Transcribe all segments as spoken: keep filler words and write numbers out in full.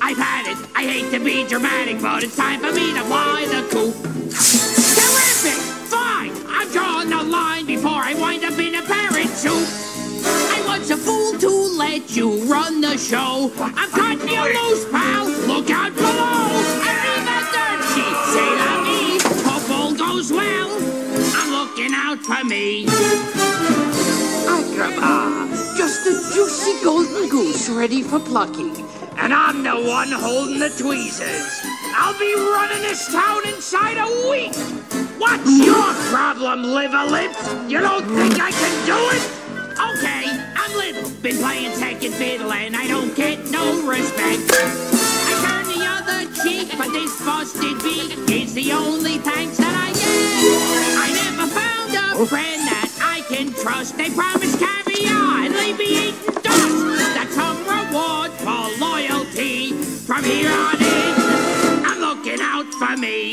I've had it. I hate to be dramatic, but it's time for me to fly the coop. Terrific! Fine! I'm drawing the line before I wind up in a parachute. I was a fool to let you run the show. I'm cutting you loose, pal. Look out below. Arrivederci. C'est la vie. Hope all goes well. I'm looking out for me. Agrabah. Just a juicy golden goose ready for plucking. And I'm the one holding the tweezers. I'll be running this town inside a week. What's your problem, liver lips? You don't think I can do it? Okay, I'm little. Been playing second fiddle and I don't get no respect. I turn the other cheek, but this busted beak is the only thanks that I get. I never found a friend that I can trust. They promise caviar and leave me eating dust. That's some reward for loyalty. From here on in, I'm looking out for me.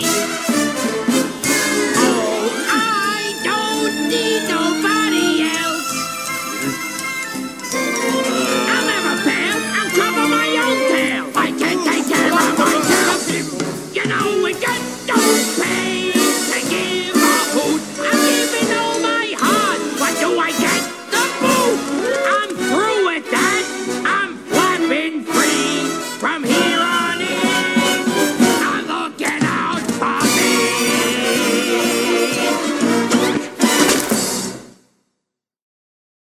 Oh, I don't need nobody else. I'll never fail. I'm top of my own tail. I can take care of myself. You know we got no pay to give a hoot. I'm giving all my heart. What do I get? The boot. I'm through with that. I'm flapping free from here on.